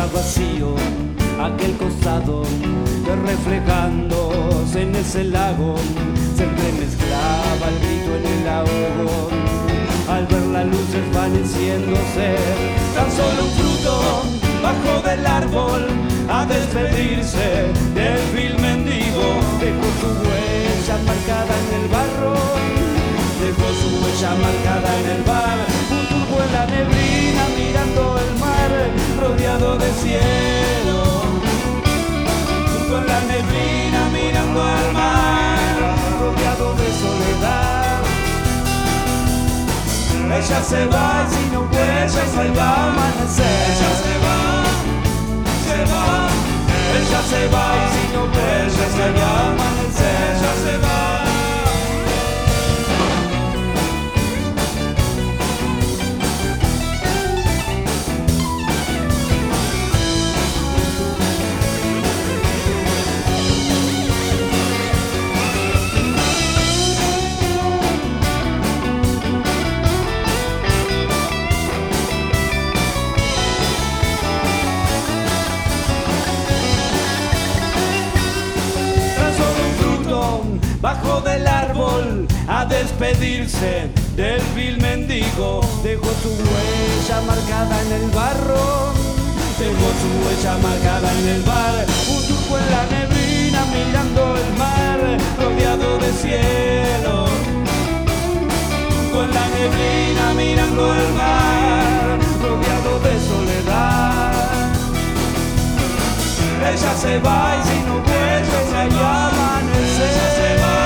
vacío aquel costado que reflejándose en ese lago se entremezclaba el grito en el ahogo. Al ver la luz desvaneciéndose, tan solo un fruto bajó del árbol a despedirse del vil mendigo. Dejó su huella marcada en el barro, dejó su huella marcada en el bar. Un turco en la neblina mirando el mar, rodeado de cielo. Junto en la neblina mirando al mar, rodeado de soledad. Ella se va y si no vuelve se va a amanecer. Ella se va, ella se va y si no vuelve se va a amanecer. Ella se va. Bajó del árbol a despedirse del vil mendigo. Dejó su huella marcada en el barro, dejó su huella marcada en el bar. Un turco en la neblina mirando el mar, rodeado de cielo. Con la neblina mirando el mar, rodeado de soledad. Ella se va y si no vuelve se va a amanecer. Ella se va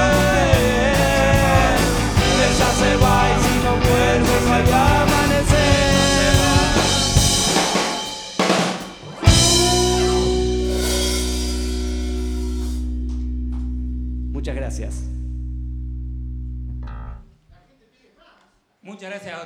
y si no vuelve se va a amanecer. Muchas gracias. Muchas gracias.